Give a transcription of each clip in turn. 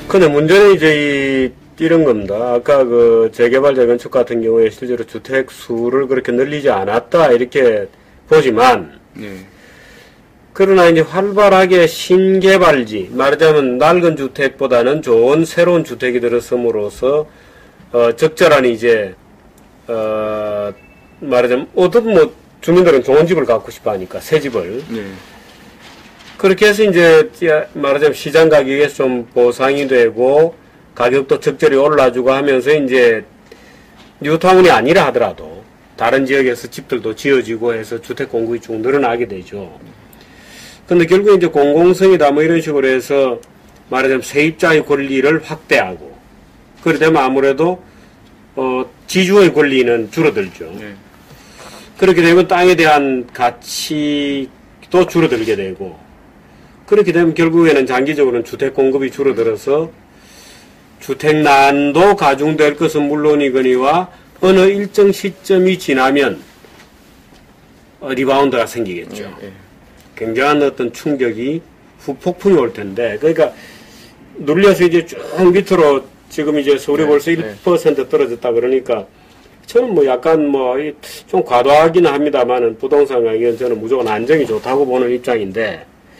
근데 문제는 이제 이런 겁니다. 아까 그 재개발 재건축 같은 경우에 실제로 주택 수를 그렇게 늘리지 않았다 이렇게 보지만 그러나 이제 활발하게 신개발지 말하자면 낡은 주택보다는 좋은 새로운 주택이 들어섬으로써 적절한 이제 말하자면 어떤 뭐 주민들은 좋은 집을 갖고 싶어 하니까 새 집을 그렇게 해서 이제 말하자면 시장 가격에서 좀 보상이 되고 가격도 적절히 올라주고 하면서 이제 뉴타운이 아니라 하더라도 다른 지역에서 집들도 지어지고 해서 주택 공급이 쭉 늘어나게 되죠. 근데 결국 이제 공공성이다 뭐 이런 식으로 해서 말하자면 세입자의 권리를 확대하고 그렇게 되면 아무래도 지주의 권리는 줄어들죠. 그렇게 되면 땅에 대한 가치도 줄어들게 되고 그렇게 되면 결국에는 장기적으로는 주택 공급이 줄어들어서 주택난도 가중될 것은 물론이거니와 어느 일정 시점이 지나면 리바운드가 생기겠죠. 굉장한 어떤 충격이 후폭풍이 올 텐데 그러니까 눌려서 이제 쭉 밑으로 지금 이제 서울이 벌써 1% 떨어졌다 그러니까 저는 뭐 약간 뭐 좀 과도하기는 합니다만은 부동산 가격은 저는 무조건 안정이 좋다고 보는 입장인데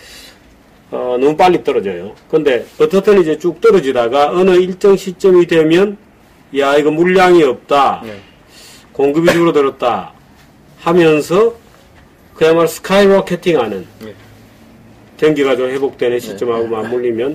너무 빨리 떨어져요. 근데 어떻든 이제 쭉 떨어지다가 어느 일정 시점이 되면 야 이거 물량이 없다. 공급이 줄어들었다 하면서 그야말로 스카이로켓팅하는 경기가 좀 회복되는 시점하고 맞물리면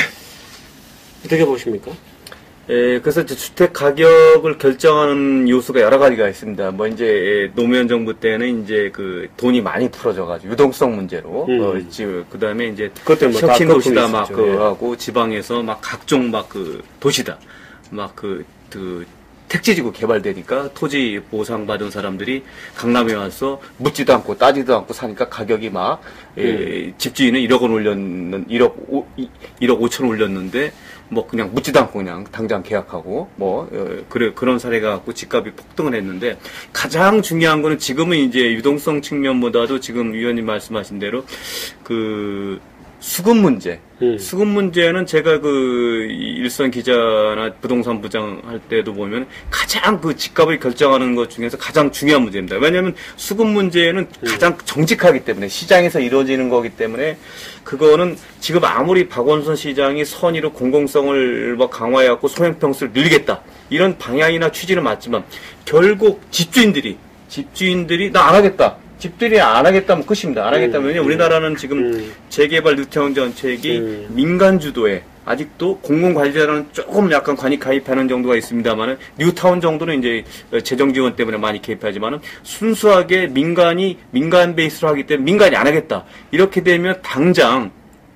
어떻게 보십니까? 예, 그래서 이제 주택 가격을 결정하는 요소가 여러 가지가 있습니다. 뭐 이제 노무현 정부 때는 이제 그 돈이 많이 풀어져가지고 유동성 문제로 그 다음에 이제 혁신 도시다 막 하고 지방에서 막 각종 막 그 도시다 막 그 택지지구 개발되니까 토지 보상받은 사람들이 강남에 와서 묻지도 않고 따지도 않고 사니까 가격이 막 집주인은 1억 원 올렸는 1억 5천 올렸는데 뭐 그냥 묻지도 않고 그냥 당장 계약하고 뭐 그런 사례가 갖고 집값이 폭등을 했는데 가장 중요한 거는 지금은 이제 유동성 측면보다도 지금 위원님 말씀하신 대로 그 수급 문제. 수급 문제는 제가 그 일선 기자나 부동산 부장 할 때도 보면 가장 그 집값을 결정하는 것 중에서 가장 중요한 문제입니다. 왜냐하면 수급 문제는 가장 정직하기 때문에 시장에서 이루어지는 거기 때문에 그거는 지금 아무리 박원순 시장이 선의로 공공성을 뭐 강화해갖고 소형평수를 늘리겠다 이런 방향이나 취지는 맞지만 결국 집주인들이 나 안 하겠다. 집들이 안 하겠다면 끝입니다. 안 하겠다면 왜냐면 우리나라는 지금 재개발 뉴타운 정책이 민간 주도에 아직도 공공관리자라는 조금 약간 관이 가입하는 정도가 있습니다만은 뉴타운 정도는 이제 재정 지원 때문에 많이 개입하지만은 순수하게 민간 베이스로 하기 때문에 민간이 안 하겠다. 이렇게 되면 당장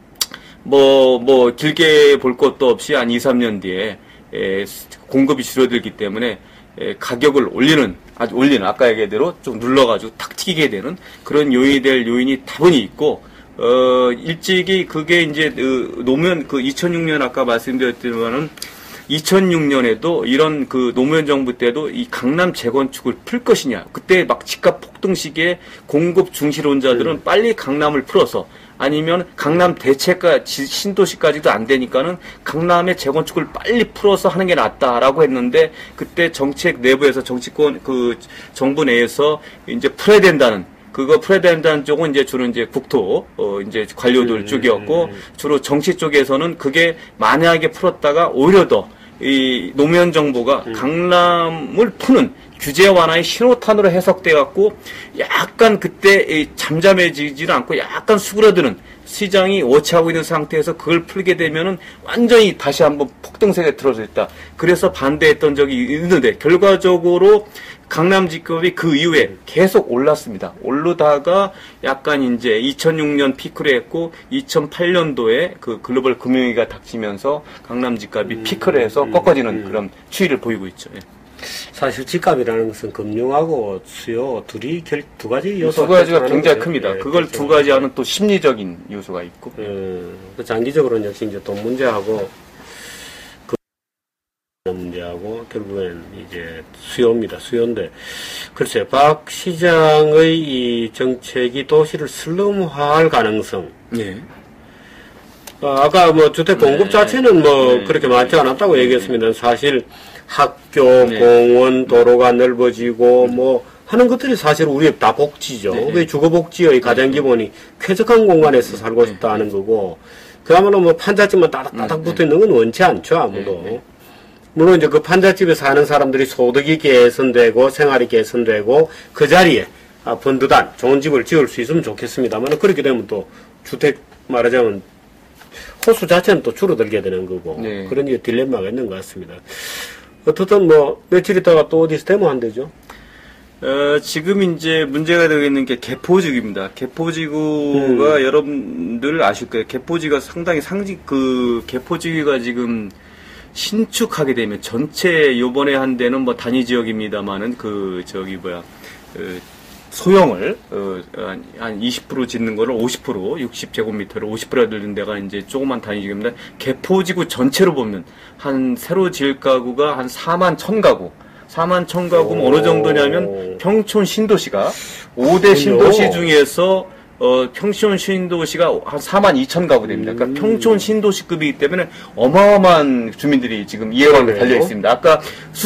뭐 길게 볼 것도 없이 한 2, 3년 뒤에 공급이 줄어들기 때문에 가격을 올리는 아까 얘기대로 좀 눌러가지고 탁 튀게 되는 그런 요인이 다분히 있고, 일찍이 그게 이제, 노무현 2006년 아까 말씀드렸지만은 2006년에도 이런 그 노무현 정부 때도 이 강남 재건축을 풀 것이냐. 그때 막 집값 폭등 시기에 공급 중시론자들은 빨리 강남을 풀어서 아니면 강남 대체가 신도시까지도 안 되니까는 강남의 재건축을 빨리 풀어서 하는 게 낫다라고 했는데 그때 정책 내부에서 정치권 그 정부 내에서 이제 풀어야 된다는 쪽은 이제 주로 이제 국토 이제 관료들 쪽이었고 주로 정치 쪽에서는 그게 만약에 풀었다가 오히려 더 이 노무현 정부가 강남을 푸는 규제 완화의 신호탄으로 해석돼 갖고 약간 그때 잠잠해지지는 않고 약간 수그러드는 시장이 워치하고 있는 상태에서 그걸 풀게 되면은 완전히 다시 한번 폭등세에 들어서 있다. 그래서 반대했던 적이 있는데 결과적으로 강남 집값이 그 이후에 계속 올랐습니다. 오르다가 약간 이제 2006년 피크를 했고 2008년도에 그 글로벌 금융위기가 닥치면서 강남 집값이 피크를 해서 꺾어지는 그런 추이를 보이고 있죠. 예. 사실 집값이라는 것은 금융하고 수요 둘이 두 가지 요소. 두 가지가 굉장히 큽니다. 예, 그걸 두 가지 하는 또 심리적인 요소가 있고. 장기적으로는 역시 이제 돈 문제하고 문제하고 결국엔 이제 수요입니다. 수요인데 글쎄 박 시장의 이 정책이 도시를 슬럼화할 가능성. 예. 아까 뭐 주택 공급 자체는 뭐 그렇게 많지 않았다고 얘기했습니다. 사실 학교, 공원, 도로가 넓어지고 뭐 하는 것들이 사실 우리의 다 복지죠. 그 주거복지의 가장 기본이 쾌적한 공간에서 살고 싶다 하는 거고, 그야말로 뭐 판잣집만 따닥따닥 붙어 있는 건 원치 않죠, 아무도. 물론 이제 그 판잣집에 사는 사람들이 소득이 개선되고 생활이 개선되고 그 자리에 번듯한 좋은 집을 지을 수 있으면 좋겠습니다만, 그렇게 되면 또 주택 말하자면 호수 자체는 또 줄어들게 되는 거고, 그런 이제 딜레마가 있는 것 같습니다. 어떻든 뭐 며칠 있다가 또 어디서 데모한대죠? 지금 이제 문제가 되고 있는 게 개포지구입니다. 개포지구가 여러분들 아실 거예요. 개포지가 상당히 개포지구가 지금 신축하게 되면 전체 요번에 한 데는 뭐 단위 지역입니다만은 소형을 한 20% 짓는 거를 50% 60제곱미터를 50% 들는 데가 이제 조그만 단위 지역입니다. 개포지구 전체로 보면 한 새로 지을 가구가 한 4만 1,000가구. 4만 1,000가구면 어느 정도냐면 평촌 신도시가 5대 신도시 중에서 평촌 신도시가 한 4만 2,000가구 됩니다. 그러니까 평촌 신도시급이기 때문에 어마어마한 주민들이 지금 이해관계에 달려 있습니다. 아까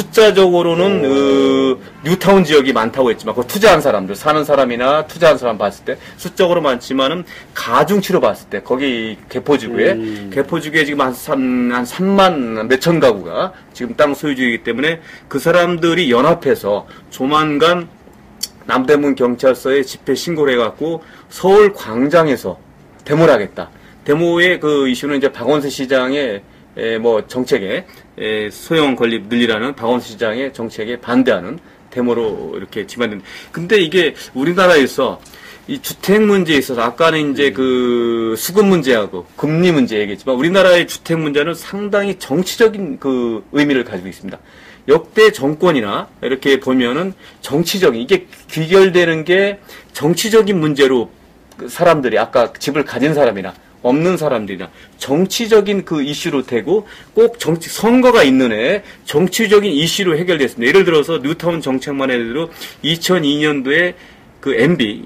숫자적으로는 뉴타운 지역이 많다고 했지만 그 투자한 사람들, 사는 사람이나 투자한 사람 봤을 때 숫자적으로 많지만은 가중치로 봤을 때 거기 개포지구에 지금 한 3만 몇천 가구가 지금 땅 소유주이기 때문에 그 사람들이 연합해서 조만간 남대문 경찰서에 집회 신고를 해갖고 서울 광장에서 데모를 하겠다. 데모의 그 이슈는 이제 박원순 시장의 뭐 정책에 소형 건립 늘리라는 박원순 시장의 정책에 반대하는 데모로 이렇게 집안된. 근데 이게 우리나라에서 이 주택 문제에 있어서 아까는 이제 그 수급 문제하고 금리 문제 얘기했지만 우리나라의 주택 문제는 상당히 정치적인 그 의미를 가지고 있습니다. 역대 정권이나 이렇게 보면은 정치적인, 이게 귀결되는 게 정치적인 문제로 사람들이 아까 집을 가진 사람이나 없는 사람들이나 정치적인 그 이슈로 되고 꼭 선거가 있는 해 정치적인 이슈로 해결됐습니다. 예를 들어서 뉴타운 정책만 해도 2002년도에 그 MB,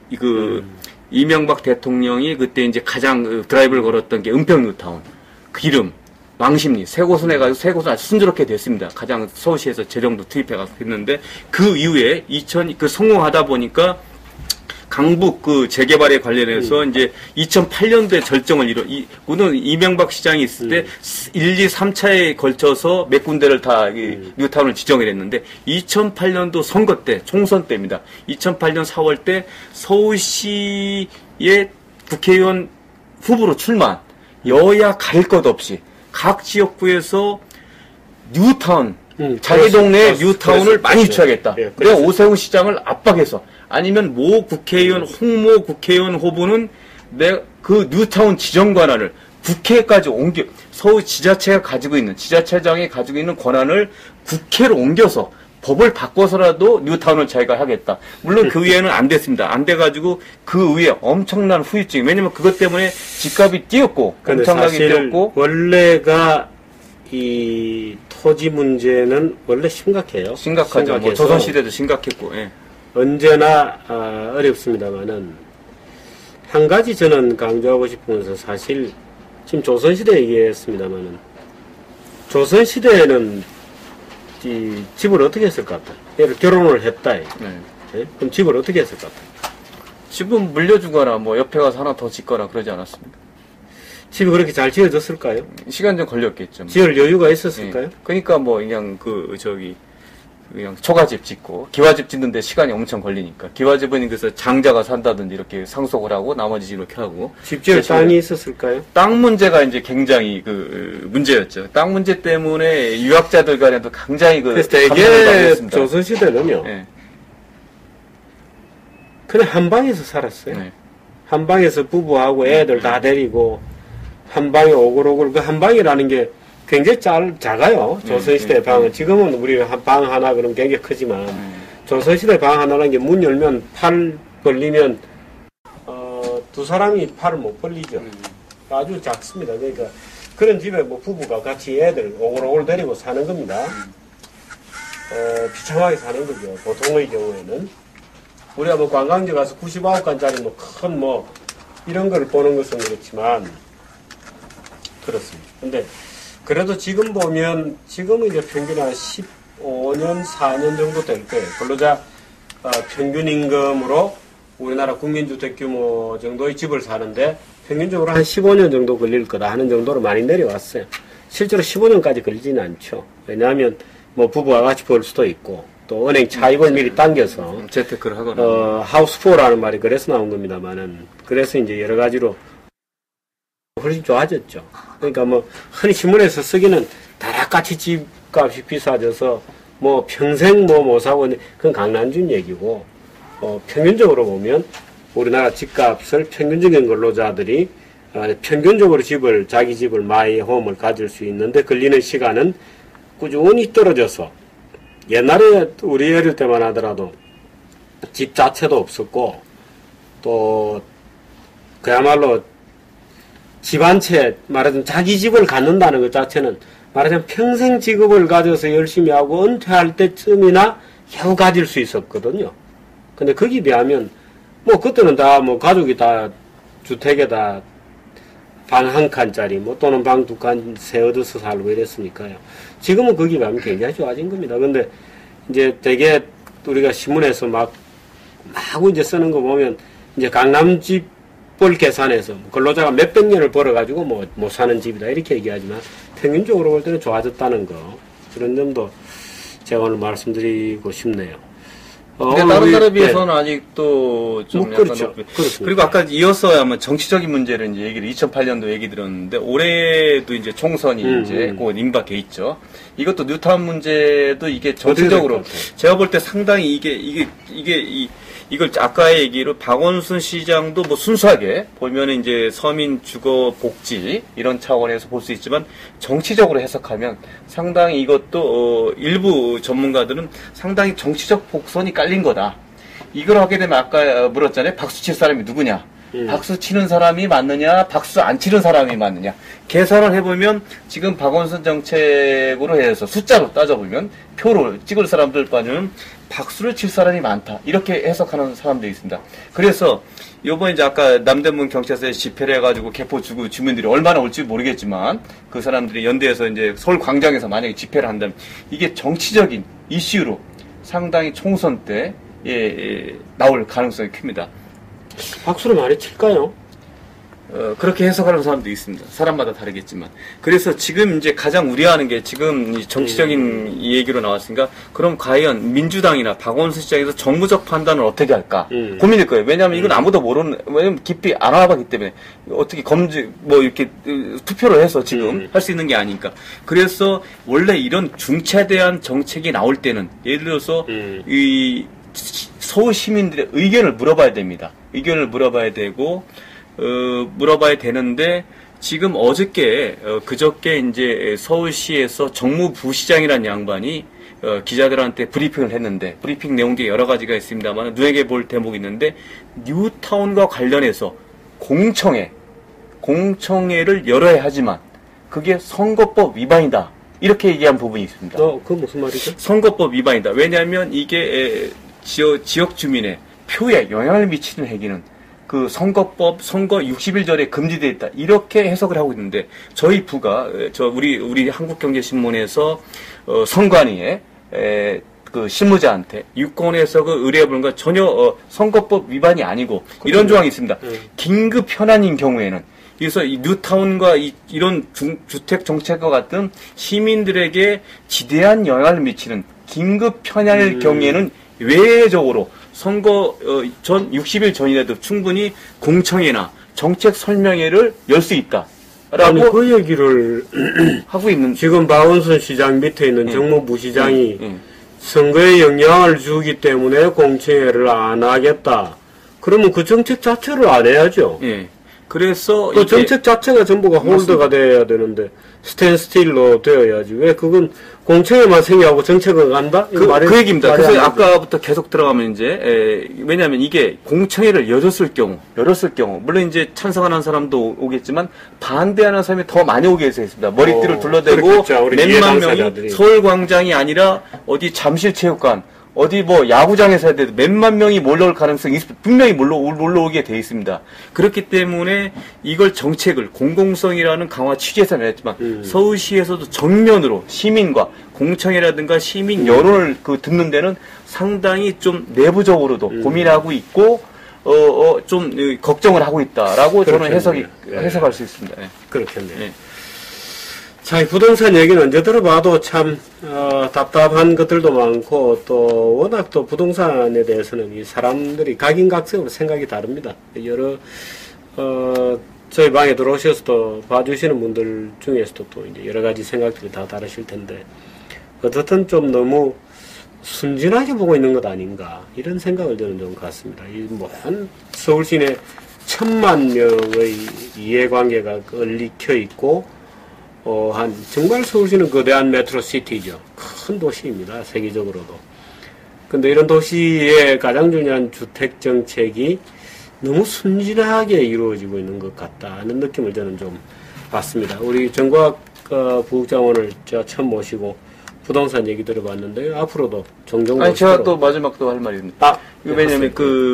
이명박 대통령이 그때 이제 가장 드라이브를 걸었던 게 은평 뉴타운. 그 이름. 왕십리, 세 곳은 해가지고 세 곳은 아주 순조롭게 됐습니다. 가장 서울시에서 재정도 투입해가지고 했는데, 그 이후에 성공하다 보니까 강북 재개발에 관련해서 이제 2008년도에 절정을 오늘 이명박 시장이 있을 때 1, 2, 3차에 걸쳐서 몇 군데를 다 뉴타운을 지정을 했는데 2008년도 선거 때, 총선 때입니다. 2008년 4월 때 서울시의 국회의원 후보로 출마한 여야 가릴 것 없이 각 지역구에서 뉴타운, 자기 동네에 뉴타운을 많이 유치하겠다. 그래 오세훈 시장을 압박해서 아니면 모 국회의원, 홍모 국회의원 후보는 그 뉴타운 지정 권한을 국회까지 서울 지자체가 가지고 있는, 지자체장이 가지고 있는 권한을 국회로 옮겨서 법을 바꿔서라도 뉴타운을 자기가 하겠다. 물론 그 위에는 안 됐습니다. 안 돼가지고 그 위에 엄청난 후유증. 왜냐면 그것 때문에 집값이 뛰었고, 엄청나게 뛰었고. 원래가 이 토지 문제는 원래 심각해요. 심각하죠. 뭐 조선시대도 심각했고, 예. 언제나 어렵습니다만은 한 가지 저는 강조하고 싶은 것은 사실 지금 조선시대 얘기했습니다만은 조선시대에는 이 집을 어떻게 했을 것 같아? 예를 결혼을 했다. 네. 그럼 집을 어떻게 했을 것 같아? 집은 물려주거나 뭐 옆에 가서 하나 더 짓거나 그러지 않았습니까? 집이 그렇게 잘 지어졌을까요? 시간 좀 걸렸겠죠. 지을 여유가 있었을까요? 그러니까 뭐 그냥 그냥 초가집 짓고 기와집 짓는데 시간이 엄청 걸리니까 기와집은 그래서 장자가 산다든지 이렇게 상속을 하고 나머지 이렇게 하고 집 지을 땅이 있었을까요? 땅 문제가 이제 굉장히 문제였죠. 땅 문제 때문에 유학자들 간에도 굉장히 그래서 되게 조선시대는요. 네. 그냥 한 방에서 살았어요. 네. 한 방에서 부부하고 애들 다 데리고 한 방에 오글오글 그 한 방이라는 게 굉장히 작아요. 조선시대 방은. 지금은 우리 방 하나 그러면 굉장히 크지만, 조선시대 방 하나라는 게 문 열면 팔 벌리면, 두 사람이 팔을 못 벌리죠. 아주 작습니다. 그러니까 그런 집에 뭐 부부가 같이 애들 오글오글 데리고 사는 겁니다. 비참하게 사는 거죠. 보통의 경우에는. 우리가 뭐 관광지 가서 99칸짜리 뭐 큰 이런 걸 보는 것은 그렇지만, 그렇습니다. 근데 그래도 지금 보면 지금은 이제 평균 한 15년, 4년 정도 될 거예요. 근로자 평균 임금으로 우리나라 국민주택 규모 정도의 집을 사는데 평균적으로 한 15년 정도 걸릴 거다 하는 정도로 많이 내려왔어요. 실제로 15년까지 걸리지는 않죠. 왜냐하면 뭐 부부와 같이 벌 수도 있고 또 은행 차입을 미리 당겨서 재테크를 하거나 하우스포라는 말이 그래서 나온 겁니다만은 그래서 이제 여러 가지로 훨씬 좋아졌죠. 그러니까 뭐 흔히 신문에서 쓰기는 다락같이 집값이 비싸져서 뭐 평생 뭐 못 사고 그건 강난준 얘기고 평균적으로 보면 우리나라 집값을 평균적인 근로자들이 평균적으로 자기 집을 마이 홈을 가질 수 있는데 걸리는 시간은 꾸준히 떨어져서 옛날에 우리 어릴 때만 하더라도 집 자체도 없었고 또 그야말로 집 한 채 말하자면 자기 집을 갖는다는 것 자체는 말하자면 평생 직업을 가져서 열심히 하고 은퇴할 때쯤이나 겨우 가질 수 있었거든요. 근데 거기에 비하면 뭐 그때는 다 뭐 가족이 다 주택에다 방 한 칸짜리 뭐 또는 방 두 칸 세 얻어서 살고 이랬으니까요. 지금은 거기에 비하면 굉장히 좋아진 겁니다. 근데 이제 되게 우리가 신문에서 막 이제 쓰는 거 보면 이제 강남집을 계산해서 근로자가 몇백 년을 벌어가지고 뭐 못 사는 집이다 이렇게 얘기하지만 평균적으로 볼 때는 좋아졌다는 거 그런 점도 제가 오늘 말씀드리고 싶네요. 근데 다른 나라에 비해서는 아직도 좀 약간 그렇죠. 그리고 아까 이어서 아마 정치적인 문제를 이제 얘기를 2008년도 얘기 들었는데 올해도 이제 총선이 이제 곧 임박해 있죠. 이것도 뉴타운 문제도 이게 정치적으로 제가 볼 때 상당히 이걸 아까의 얘기로 박원순 시장도 뭐 순수하게 보면 이제 서민 주거 복지 이런 차원에서 볼 수 있지만 정치적으로 해석하면 상당히 이것도 일부 전문가들은 상당히 정치적 복선이 깔린 거다. 이걸 하게 되면 아까 물었잖아요. 박수 칠 사람이 누구냐? 박수 치는 사람이 맞느냐? 박수 안 치는 사람이 맞느냐? 계산을 해보면 지금 박원순 정책으로 해서 숫자로 따져보면 표를 찍을 사람들 반은 박수를 칠 사람이 많다. 이렇게 해석하는 사람들이 있습니다. 그래서 요번 이제 아까 남대문 경찰서에 집회를 해가지고 개포 주고 주민들이 얼마나 올지 모르겠지만 그 사람들이 연대에서 이제 서울 광장에서 만약에 집회를 한다면 이게 정치적인 이슈로 상당히 총선 때 나올 가능성이 큽니다. 박수를 많이 칠까요? 그렇게 해석하는 사람도 있습니다. 사람마다 다르겠지만. 그래서 지금 이제 가장 우려하는 게 지금 이 정치적인 얘기로 나왔으니까 그럼 과연 민주당이나 박원순 시장에서 정무적 판단을 어떻게 할까 고민일 거예요. 왜냐하면 이건 아무도 왜냐면 깊이 안 알아봤기 때문에 어떻게 이렇게 투표를 해서 지금 할 수 있는 게 아니니까. 그래서 원래 이런 중차대한 정책이 나올 때는 예를 들어서 이 서울 시민들의 의견을 물어봐야 됩니다. 의견을 물어봐야 되고 물어봐야 되는데 지금 그저께 이제 서울시에서 정무부시장이라는 양반이 기자들한테 브리핑을 했는데 브리핑 내용 중에 여러 가지가 있습니다만 눈에 볼 대목이 있는데 뉴타운과 관련해서 공청회를 열어야 하지만 그게 선거법 위반이다. 이렇게 얘기한 부분이 있습니다. 그건 무슨 말이죠? 선거법 위반이다. 왜냐하면 이게 지역 주민의 표에 영향을 미치는 행위는 그 선거법 선거 60일 전에 금지되어 있다. 이렇게 해석을 하고 있는데 저희 부가 우리 한국경제신문에서 선관위에 그 실무자한테 유권에서 그 의뢰해보는 건 전혀 선거법 위반이 아니고 이런 조항이 있습니다. 긴급 현안인 경우에는 그래서 이 뉴타운과 이런 주택 정책과 같은 시민들에게 지대한 영향을 미치는 긴급 현안일 경우에는 외적으로 선거 전 60일 전이라도 충분히 공청회나 정책 설명회를 열 수 있다. 라고 그 얘기를 하고 있는 지금 박원순 시장 밑에 있는 정무부시장이 선거에 영향을 주기 때문에 공청회를 안 하겠다. 그러면 그 정책 자체를 안 해야죠. 그래서 그 정책 자체가 전부가 홀드가 돼야 되는데 스탠스틸로 되어야지. 왜 그건 공청회만 생겨하고 정책은 간다? 그 얘기입니다. 그래서 아까부터 계속 들어가면 이제 왜냐하면 이게 공청회를 열었을 경우 물론 이제 찬성하는 사람도 오겠지만 반대하는 사람이 더 많이 오게 해서 있습니다. 머리띠를 둘러대고 몇만 명이 서울광장이 아니라 어디 잠실체육관 어디 뭐 야구장에서 해야 돼도 몇만 명이 몰려올 가능성이 분명히 몰려오게 돼 있습니다. 그렇기 때문에 이걸 정책을 공공성이라는 강화 취지에서는 했지만 서울시에서도 정면으로 시민과 공청회라든가 시민 여론을 듣는 데는 상당히 좀 내부적으로도 고민하고 있고 좀 걱정을 하고 있다라고 저는 해석할 수 있습니다. 네. 그렇겠네요. 네. 자, 이 부동산 얘기는 언제 들어봐도 참 답답한 것들도 많고 또 워낙 또 부동산에 대해서는 이 사람들이 각인각색으로 생각이 다릅니다. 여러 저희 방에 들어오셔서도 봐주시는 분들 중에서도 또 이제 여러 가지 생각들이 다 다르실 텐데 어떻든 좀 너무 순진하게 보고 있는 것 아닌가 이런 생각을 저는 좀 갖습니다. 이 뭐 한 서울 시내 1000만 명의 이해관계가 얽혀 있고 정말 서울시는 거대한 메트로시티죠. 큰 도시입니다. 세계적으로도. 근데 이런 도시의 가장 중요한 주택정책이 너무 순진하게 이루어지고 있는 것 같다는 느낌을 저는 좀 받습니다. 우리 정과학 부국장원을 제가 처음 모시고 부동산 얘기 들어봤는데 앞으로도 종종 아니 제가 또 마지막 또 할 말이 있습니다. 왜냐면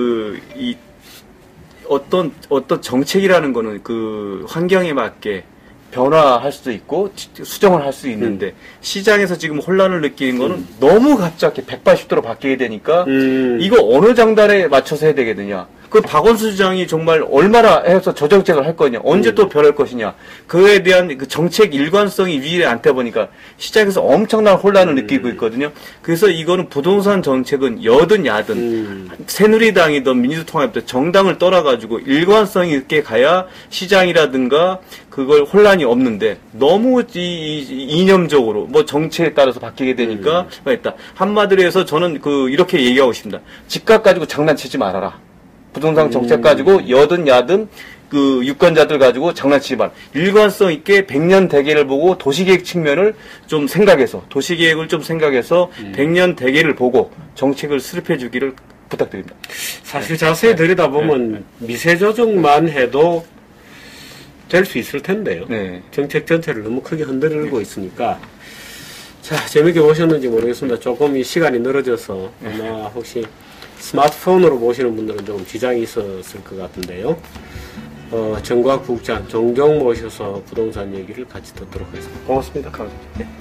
어떤 정책이라는 거는 그 환경에 맞게 변화할 수도 있고 수정을 할 수 있는데 시장에서 지금 혼란을 느끼는 거는 너무 갑자기 180도로 바뀌게 되니까 이거 어느 장단에 맞춰서 해야 되겠느냐. 그 박원순 시장이 정말 얼마나 해서 저 정책을 할 거냐, 언제 또 변할 것이냐, 그에 대한 그 정책 일관성이 위에 앉다 보니까 시장에서 엄청난 혼란을 느끼고 있거든요. 그래서 이거는 부동산 정책은 여든 야든 새누리당이든 민주통합이든 정당을 떠나가지고 일관성이 있게 가야 시장이라든가 그걸 혼란이 없는데 너무 이념적으로 뭐 정치에 따라서 바뀌게 되니까 있다. 한마디로 해서 저는 이렇게 얘기하고 싶습니다. 집값 가지고 장난치지 말아라. 부동산 정책 가지고 여든 야든 유권자들 가지고 장난치지 말. 일관성 있게 100년 대계를 보고 도시계획 측면을 좀 생각해서 도시계획을 좀 생각해서 100년 대계를 보고 정책을 수립해 주기를 부탁드립니다. 사실 자세히 들여다보면 미세 조정만 해도 될 수 있을 텐데요. 네. 정책 전체를 너무 크게 흔들고 있으니까. 자, 재밌게 보셨는지 모르겠습니다. 조금 이 시간이 늘어져서 아마 혹시 스마트폰으로 보시는 분들은 좀 지장이 있었을 것 같은데요. 정과학 국장 종종 모셔서 부동산 얘기를 같이 듣도록 하겠습니다. 고맙습니다. 감사합니다.